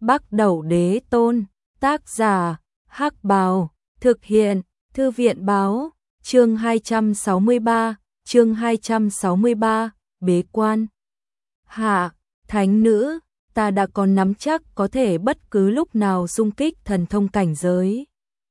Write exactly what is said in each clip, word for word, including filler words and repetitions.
Bắc Đẩu Đế Tôn, tác giả, Hắc Bào, thực hiện, Thư viện báo, chương hai trăm sáu mươi ba, chương hai trăm sáu mươi ba, bế quan. Hạ, thánh nữ, ta đã có nắm chắc có thể bất cứ lúc nào xung kích thần thông cảnh giới.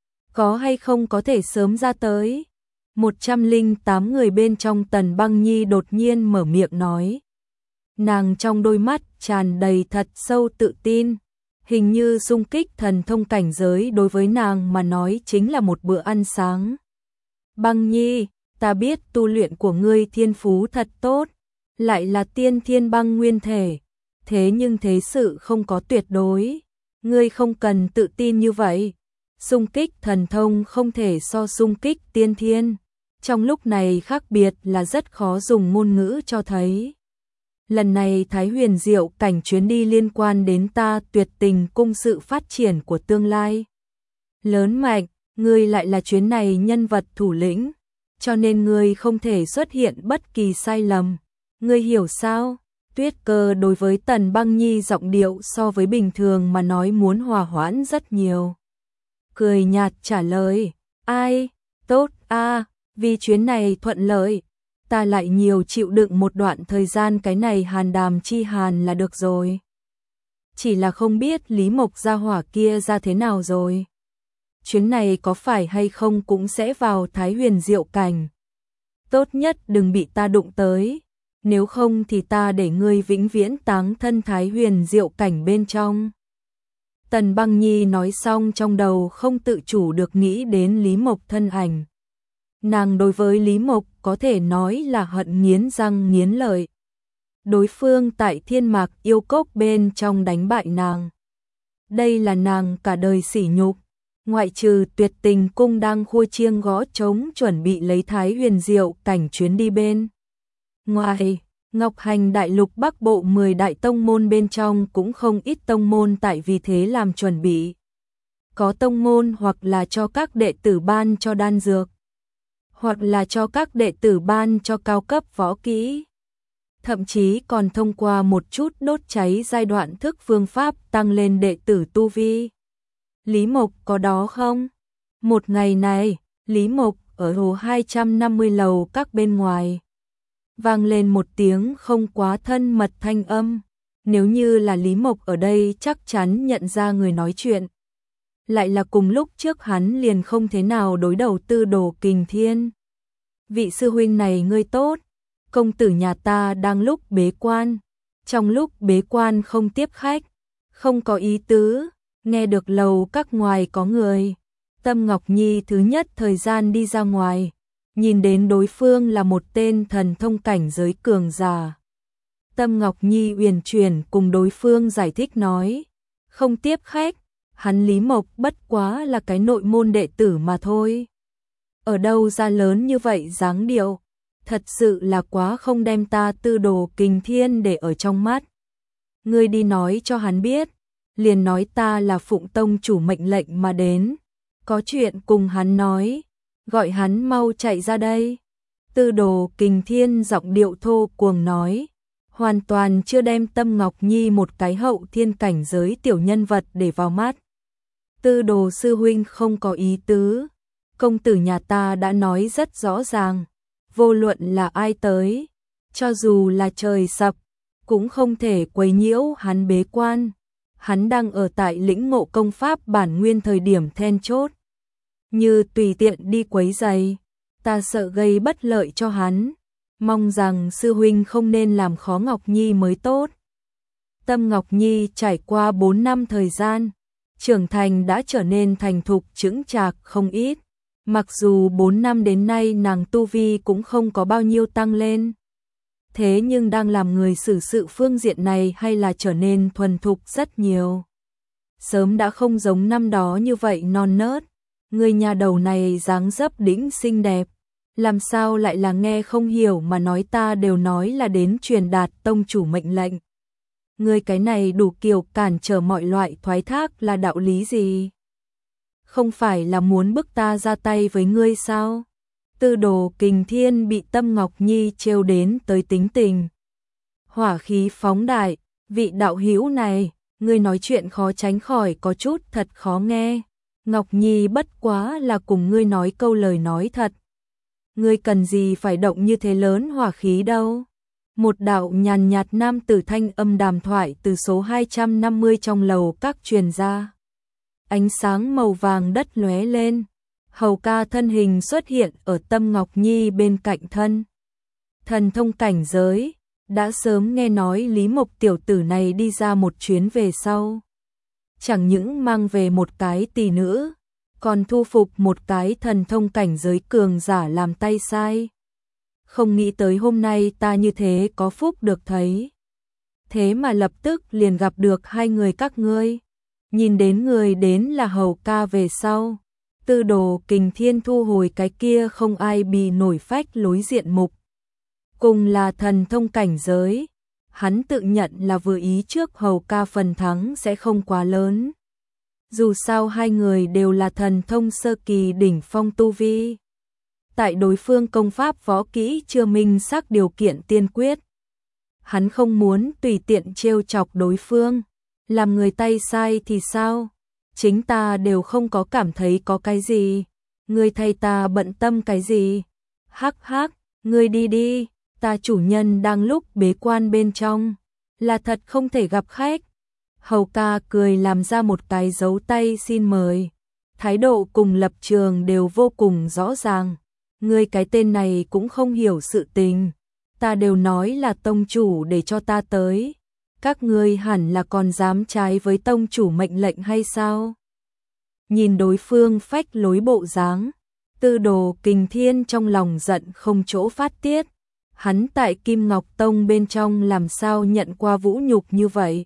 Có hay không có thể sớm ra tới? một trăm lẻ tám người bên trong Tần Băng Nhi đột nhiên mở miệng nói. Nàng trong đôi mắt tràn đầy thật sâu tự tin, hình như xung kích thần thông cảnh giới đối với nàng mà nói chính là một bữa ăn sáng. Băng Nhi, ta biết tu luyện của ngươi thiên phú thật tốt, lại là tiên thiên băng nguyên thể, thế nhưng thế sự không có tuyệt đối, ngươi không cần tự tin như vậy. Xung kích thần thông không thể so xung kích tiên thiên, trong lúc này khác biệt là rất khó dùng ngôn ngữ cho thấy. Lần này Thái Huyền Diệu cảnh chuyến đi liên quan đến ta Tuyệt Tình cung sự phát triển của tương lai. Lớn mạnh, ngươi lại là chuyến này nhân vật thủ lĩnh, cho nên ngươi không thể xuất hiện bất kỳ sai lầm. Ngươi hiểu sao? Tuyết Cơ đối với Tần Băng Nhi giọng điệu so với bình thường mà nói muốn hòa hoãn rất nhiều. Cười nhạt trả lời, ai, tốt a, vì chuyến này thuận lợi, ta lại nhiều chịu đựng một đoạn thời gian cái này hàn đàm chi hàn là được rồi. Chỉ là không biết Lý Mộc gia hỏa kia ra thế nào rồi. Chuyến này có phải hay không cũng sẽ vào Thái Huyền Diệu cảnh. Tốt nhất đừng bị ta đụng tới, nếu không thì ta để ngươi vĩnh viễn táng thân Thái Huyền Diệu cảnh bên trong. Tần Băng Nhi nói xong trong đầu không tự chủ được nghĩ đến Lý Mộc thân ảnh. Nàng đối với Lý Mộc có thể nói là hận nghiến răng nghiến lợi. Đối phương tại Thiên Mạc Yêu Cốc bên trong đánh bại nàng. Đây là nàng cả đời sỉ nhục. Ngoại trừ Tuyệt Tình cung đang khua chiêng gõ trống chuẩn bị lấy Thái Huyền Diệu cảnh chuyến đi bên ngoài, Ngọc Hành đại lục Bắc Bộ mười đại tông môn bên trong cũng không ít tông môn tại vì thế làm chuẩn bị. Có tông môn hoặc là cho các đệ tử ban cho đan dược, hoặc là cho các đệ tử ban cho cao cấp võ kỹ. Thậm chí còn thông qua một chút đốt cháy giai đoạn thức phương pháp tăng lên đệ tử tu vi. Lý Mộc có đó không? Một ngày này, Lý Mộc ở hồ hai trăm năm mươi lầu các bên ngoài. Vang lên một tiếng không quá thân mật thanh âm. Nếu như là Lý Mộc ở đây chắc chắn nhận ra người nói chuyện. Lại là cùng lúc trước hắn liền không thế nào đối đầu Tư Đồ Kình Thiên. Vị sư huynh này ngươi tốt, công tử nhà ta đang lúc bế quan. Trong lúc bế quan không tiếp khách, không có ý tứ, nghe được lầu các ngoài có người. Tâm Ngọc Nhi thứ nhất thời gian đi ra ngoài, nhìn đến đối phương là một tên thần thông cảnh giới cường giả. Tâm Ngọc Nhi uyển chuyển cùng đối phương giải thích nói, không tiếp khách, hắn Lý Mộc bất quá là cái nội môn đệ tử mà thôi. Ở đâu ra lớn như vậy dáng điệu, thật sự là quá không đem ta Tư Đồ Kình Thiên để ở trong mắt. Ngươi đi nói cho hắn biết, liền nói ta là Phụng Tông chủ mệnh lệnh mà đến, có chuyện cùng hắn nói, gọi hắn mau chạy ra đây. Tư Đồ Kình Thiên giọng điệu thô cuồng nói, hoàn toàn chưa đem Tâm Ngọc Nhi một cái hậu thiên cảnh giới tiểu nhân vật để vào mắt. Tư Đồ sư huynh không có ý tứ, công tử nhà ta đã nói rất rõ ràng, vô luận là ai tới, cho dù là trời sập, cũng không thể quấy nhiễu hắn bế quan. Hắn đang ở tại lĩnh ngộ công pháp bản nguyên thời điểm then chốt. Như tùy tiện đi quấy rầy, ta sợ gây bất lợi cho hắn. Mong rằng sư huynh không nên làm khó Ngọc Nhi mới tốt. Tâm Ngọc Nhi trải qua bốn năm thời gian, trưởng thành đã trở nên thành thục chững chạc không ít. Mặc dù bốn năm đến nay nàng tu vi cũng không có bao nhiêu tăng lên. Thế nhưng đang làm người xử sự phương diện này hay là trở nên thuần thục rất nhiều. Sớm đã không giống năm đó như vậy non nớt. Người nhà đầu này dáng dấp đĩnh xinh đẹp, làm sao lại là nghe không hiểu mà nói ta đều nói là đến truyền đạt tông chủ mệnh lệnh. Người cái này đủ kiểu cản trở mọi loại thoái thác là đạo lý gì? Không phải là muốn bức ta ra tay với ngươi sao? Tư Đồ Kình Thiên bị Tâm Ngọc Nhi trêu đến tới tính tình. Hỏa khí phóng đại, vị đạo hữu này, ngươi nói chuyện khó tránh khỏi có chút thật khó nghe. Ngọc Nhi bất quá là cùng ngươi nói câu lời nói thật. Ngươi cần gì phải động như thế lớn hỏa khí đâu. Một đạo nhàn nhạt nam tử thanh âm đàm thoại từ số hai trăm năm mươi trong lầu các truyền ra. Ánh sáng màu vàng đất lóe lên. Hầu ca thân hình xuất hiện ở Tâm Ngọc Nhi bên cạnh thân. Thần thông cảnh giới, đã sớm nghe nói Lý Mộc tiểu tử này đi ra một chuyến về sau. Chẳng những mang về một cái tỷ nữ, còn thu phục một cái thần thông cảnh giới cường giả làm tay sai. Không nghĩ tới hôm nay ta như thế có phúc được thấy. Thế mà lập tức liền gặp được hai người các ngươi. Nhìn đến người đến là Hầu ca về sau. Tư Đồ Kình Thiên thu hồi cái kia không ai bì nổi phách lối diện mục. Cùng là thần thông cảnh giới, hắn tự nhận là vừa ý trước Hầu ca phần thắng sẽ không quá lớn. Dù sao hai người đều là thần thông sơ kỳ đỉnh phong tu vi. Tại đối phương công pháp võ kỹ chưa minh xác điều kiện tiên quyết. Hắn không muốn tùy tiện trêu chọc đối phương. Làm người tay sai thì sao? Chính ta đều không có cảm thấy có cái gì. Ngươi thay ta bận tâm cái gì? Hắc hắc, ngươi đi đi, ta chủ nhân đang lúc bế quan bên trong. Là thật không thể gặp khách. Hầu ca cười làm ra một cái dấu tay xin mời. Thái độ cùng lập trường đều vô cùng rõ ràng. Ngươi cái tên này cũng không hiểu sự tình. Ta đều nói là tông chủ để cho ta tới. Các ngươi hẳn là còn dám trái với tông chủ mệnh lệnh hay sao? Nhìn đối phương phách lối bộ dáng, Tư Đồ Kình Thiên trong lòng giận không chỗ phát tiết. Hắn tại Kim Ngọc Tông bên trong làm sao nhận qua vũ nhục như vậy?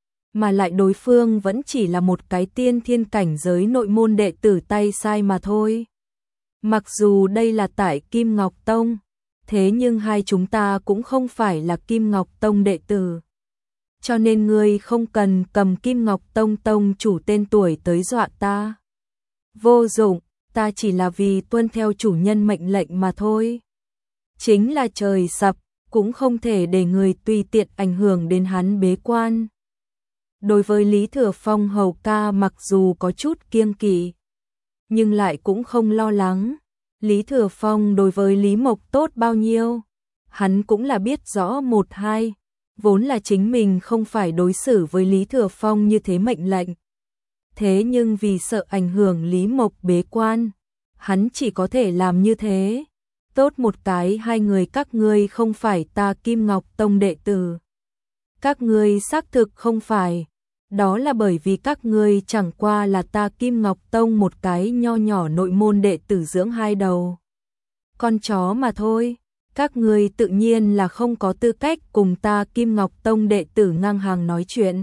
Mà lại đối phương vẫn chỉ là một cái tiên thiên cảnh giới nội môn đệ tử tay sai mà thôi. Mặc dù đây là tại Kim Ngọc Tông, thế nhưng hai chúng ta cũng không phải là Kim Ngọc Tông đệ tử. Cho nên ngươi không cần cầm Kim Ngọc Tông tông chủ tên tuổi tới dọa ta. Vô dụng, ta chỉ là vì tuân theo chủ nhân mệnh lệnh mà thôi. Chính là trời sập, cũng không thể để người tùy tiện ảnh hưởng đến hắn bế quan. Đối với Lý Thừa Phong Hầu ca mặc dù có chút kiêng kỵ, nhưng lại cũng không lo lắng. Lý Thừa Phong đối với Lý Mộc tốt bao nhiêu, hắn cũng là biết rõ một hai. Vốn là chính mình không phải đối xử với Lý Thừa Phong như thế mệnh lệnh. Thế nhưng vì sợ ảnh hưởng Lý Mộc bế quan, hắn chỉ có thể làm như thế. Tốt một cái hai người các ngươi không phải ta Kim Ngọc Tông đệ tử. Các ngươi xác thực không phải. Đó là bởi vì các ngươi chẳng qua là ta Kim Ngọc Tông một cái nho nhỏ nội môn đệ tử dưỡng hai đầu con chó mà thôi. Các ngươi tự nhiên là không có tư cách cùng ta Kim Ngọc Tông đệ tử ngang hàng nói chuyện.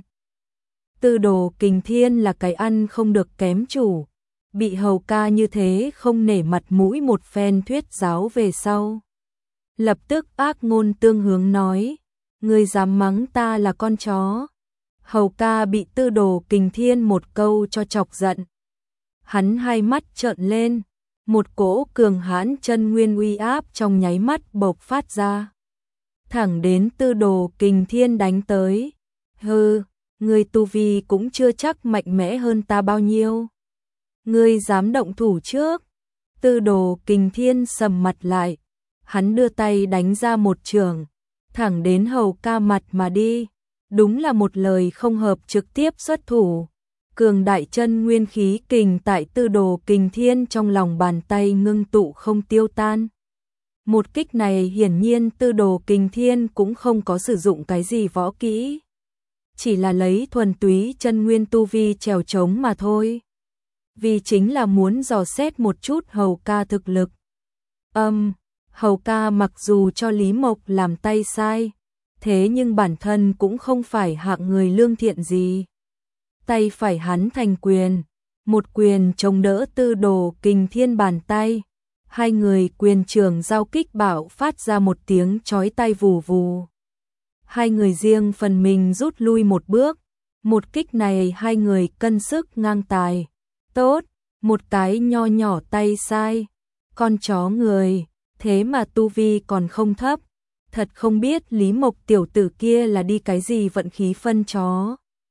Tư Đồ Kình Thiên là cái ăn không được kém chủ. Bị Hầu ca như thế không nể mặt mũi một phen thuyết giáo về sau. Lập tức ác ngôn tương hướng nói. Ngươi dám mắng ta là con chó. Hầu ca bị Tư Đồ Kình Thiên một câu cho chọc giận. Hắn hai mắt trợn lên. Một cỗ cường hãn chân nguyên uy áp trong nháy mắt bộc phát ra. Thẳng đến Tư Đồ Kình Thiên đánh tới. Hừ, ngươi tu vi cũng chưa chắc mạnh mẽ hơn ta bao nhiêu. Ngươi dám động thủ trước. Tư Đồ Kình Thiên sầm mặt lại. Hắn đưa tay đánh ra một trường. Thẳng đến Hầu ca mặt mà đi. Đúng là một lời không hợp trực tiếp xuất thủ. Cường đại chân nguyên khí kình tại Tư Đồ Kình Thiên trong lòng bàn tay ngưng tụ không tiêu tan. Một kích này hiển nhiên Tư Đồ Kình Thiên cũng không có sử dụng cái gì võ kỹ. Chỉ là lấy thuần túy chân nguyên tu vi trèo trống mà thôi. Vì chính là muốn dò xét một chút Hầu ca thực lực. Âm, um, Hầu ca mặc dù cho Lý Mộc làm tay sai, thế nhưng bản thân cũng không phải hạng người lương thiện gì. Tay phải hắn thành quyền, một quyền chống đỡ Tư Đồ Kình Thiên bàn tay. Hai người quyền trường giao kích bạo phát ra một tiếng chói tai vù vù. Hai người riêng phần mình rút lui một bước. Một kích này hai người cân sức ngang tài. Tốt, một cái nho nhỏ tay sai. Con chó người, thế mà tu vi còn không thấp. Thật không biết Lý Mộc tiểu tử kia là đi cái gì vận khí phân chó.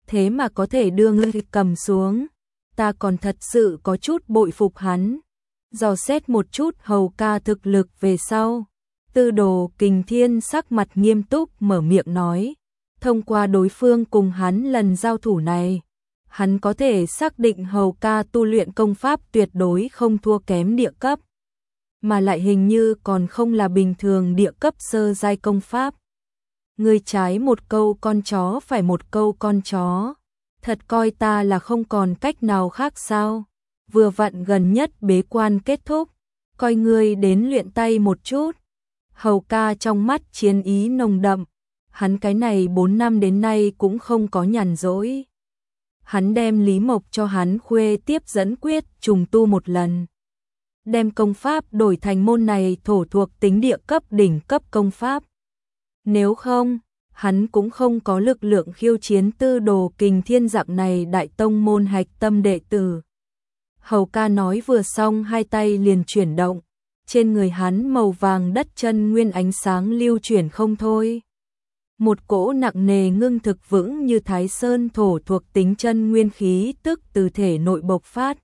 thế mà có thể đưa ngươi cầm xuống, ta còn thật sự có chút bội phục hắn. Dò xét một chút Hầu ca thực lực về sau, Tư Đồ Kình Thiên sắc mặt nghiêm túc mở miệng nói, thông qua đối phương cùng hắn lần giao thủ này, hắn có thể xác định Hầu ca tu luyện công pháp tuyệt đối không thua kém địa cấp, mà lại hình như còn không là bình thường địa cấp sơ giai công pháp. Ngươi trái một câu con chó phải một câu con chó, thật coi ta là không còn cách nào khác sao? Vừa vặn gần nhất bế quan kết thúc, coi ngươi đến luyện tay một chút. Hầu ca trong mắt chiến ý nồng đậm, hắn cái này bốn năm đến nay cũng không có nhàn rỗi. Hắn đem Lý Mộc cho hắn khuê tiếp dẫn quyết trùng tu một lần, đem công pháp đổi thành môn này thổ thuộc tính địa cấp đỉnh cấp công pháp. Nếu không, hắn cũng không có lực lượng khiêu chiến Tư Đồ Kình Thiên dạng này đại tông môn hạch tâm đệ tử. Hầu ca nói vừa xong hai tay liền chuyển động, trên người hắn màu vàng đất chân nguyên ánh sáng lưu chuyển không thôi. Một cỗ nặng nề ngưng thực vững như Thái Sơn thổ thuộc tính chân nguyên khí tức từ thể nội bộc phát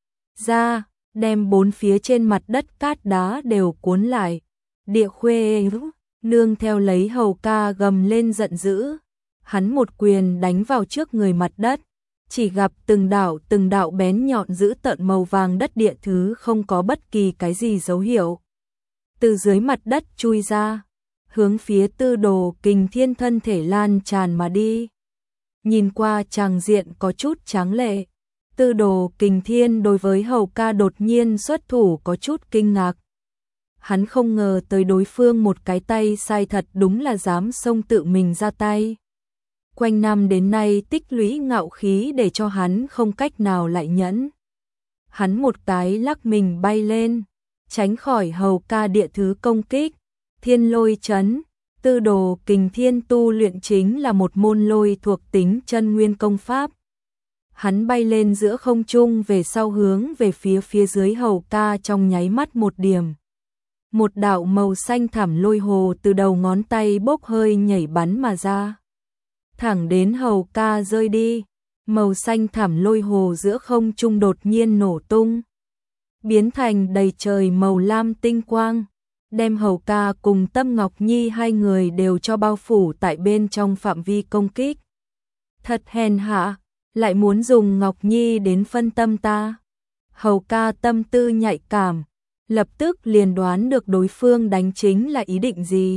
ra, đem bốn phía trên mặt đất cát đá đều cuốn lại. Địa Khuê nương theo lấy Hầu ca gầm lên giận dữ, hắn một quyền đánh vào trước người mặt đất, chỉ gặp từng đạo từng đạo bén nhọn dữ tợn màu vàng đất địa thứ không có bất kỳ cái gì dấu hiệu, từ dưới mặt đất chui ra, hướng phía Tư Đồ Kình Thiên thân thể lan tràn mà đi. Nhìn qua tràng diện có chút tráng lệ, Tư Đồ Kình Thiên đối với Hầu ca đột nhiên xuất thủ có chút kinh ngạc. Hắn không ngờ tới đối phương một cái tay sai thật đúng là dám xông tự mình ra tay. Quanh năm đến nay tích lũy ngạo khí để cho hắn không cách nào lại nhẫn. Hắn một cái lắc mình bay lên, tránh khỏi Hầu ca địa thứ công kích. Thiên Lôi Chấn, Tư Đồ Kình Thiên tu luyện chính là một môn lôi thuộc tính chân nguyên công pháp. Hắn bay lên giữa không trung về sau hướng về phía phía dưới Hầu ca trong nháy mắt một điểm. Một đạo màu xanh thẳm lôi hồ từ đầu ngón tay bốc hơi nhảy bắn mà ra, thẳng đến Hầu ca rơi đi. Màu xanh thẳm lôi hồ giữa không trung đột nhiên nổ tung, biến thành đầy trời màu lam tinh quang, đem Hầu ca cùng Tâm Ngọc Nhi hai người đều cho bao phủ tại bên trong phạm vi công kích. Thật hèn hạ, lại muốn dùng Ngọc Nhi đến phân tâm ta. Hầu ca tâm tư nhạy cảm, lập tức liền đoán được đối phương đánh chính là ý định gì.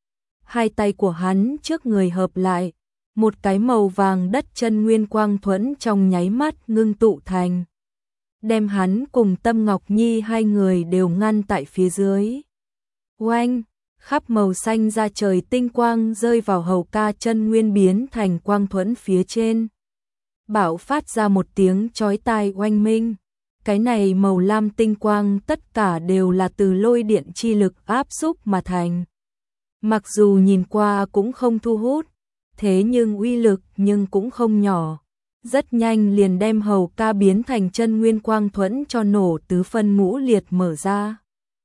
Hai tay của hắn trước người hợp lại, một cái màu vàng đất chân nguyên quang thuẫn trong nháy mắt ngưng tụ thành, đem hắn cùng Tâm Ngọc Nhi hai người đều ngăn tại phía dưới. Oanh, khắp màu xanh ra trời tinh quang rơi vào Hầu ca chân nguyên biến thành quang thuẫn phía trên, bạo phát ra một tiếng chói tai oanh minh. Cái này màu lam tinh quang tất cả đều là từ lôi điện chi lực áp xúc mà thành. Mặc dù nhìn qua cũng không thu hút, thế nhưng uy lực nhưng cũng không nhỏ. Rất nhanh liền đem Hầu ca biến thành chân nguyên quang thuẫn cho nổ tứ phân ngũ liệt mở ra.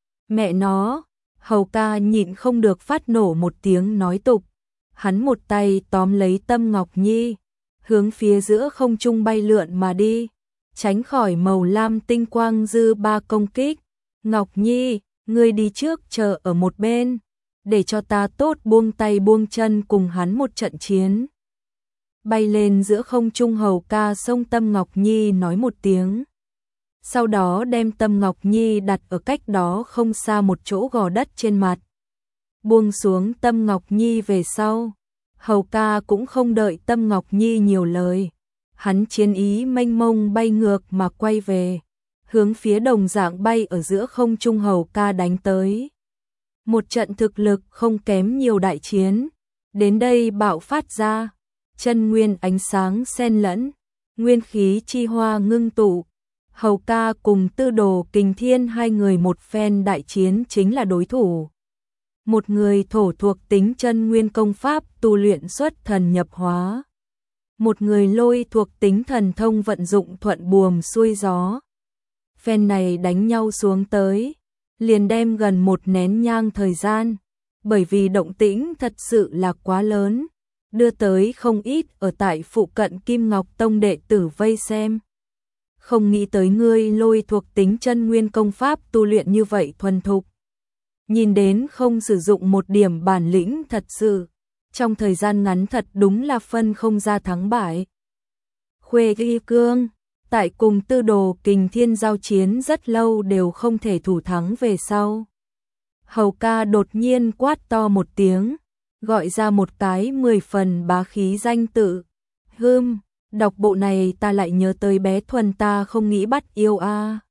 Mẹ nó, Hầu ca nhịn không được phát nổ một tiếng nói tục. Hắn một tay tóm lấy Tâm Ngọc Nhi, hướng phía giữa không trung bay lượn mà đi, tránh khỏi màu lam tinh quang dư ba công kích. Ngọc Nhi, ngươi đi trước chờ ở một bên, để cho ta tốt buông tay buông chân cùng hắn một trận chiến. Bay lên giữa không trung Hầu ca xông Tâm Ngọc Nhi nói một tiếng, sau đó đem Tâm Ngọc Nhi đặt ở cách đó không xa một chỗ gò đất trên mặt. Buông xuống Tâm Ngọc Nhi về sau, Hầu ca cũng không đợi Tâm Ngọc Nhi nhiều lời, hắn chiến ý mênh mông bay ngược mà quay về, hướng phía đồng dạng bay ở giữa không trung Hầu ca đánh tới. Một trận thực lực không kém nhiều đại chiến, đến đây bạo phát ra, chân nguyên ánh sáng xen lẫn, nguyên khí chi hoa ngưng tụ. Hầu ca cùng Tư Đồ Kình Thiên hai người một phen đại chiến chính là đối thủ. Một người thổ thuộc tính chân nguyên công pháp tu luyện xuất thần nhập hóa, một người lôi thuộc tính thần thông vận dụng thuận buồm xuôi gió. Phen này đánh nhau xuống tới, liền đem gần một nén nhang thời gian, bởi vì động tĩnh thật sự là quá lớn, đưa tới không ít ở tại phụ cận Kim Ngọc Tông đệ tử vây xem. Không nghĩ tới ngươi lôi thuộc tính chân nguyên công pháp tu luyện như vậy thuần thục. Nhìn đến không sử dụng một điểm bản lĩnh thật sự, trong thời gian ngắn thật đúng là phân không ra thắng bại. Khuê Ghi Cương, tại cùng Tư Đồ Kình Thiên giao chiến rất lâu đều không thể thủ thắng về sau. Hầu ca đột nhiên quát to một tiếng, gọi ra một cái mười phần bá khí danh tự. Hưm, đọc bộ này ta lại nhớ tới bé Thuần ta không nghĩ bắt yêu a.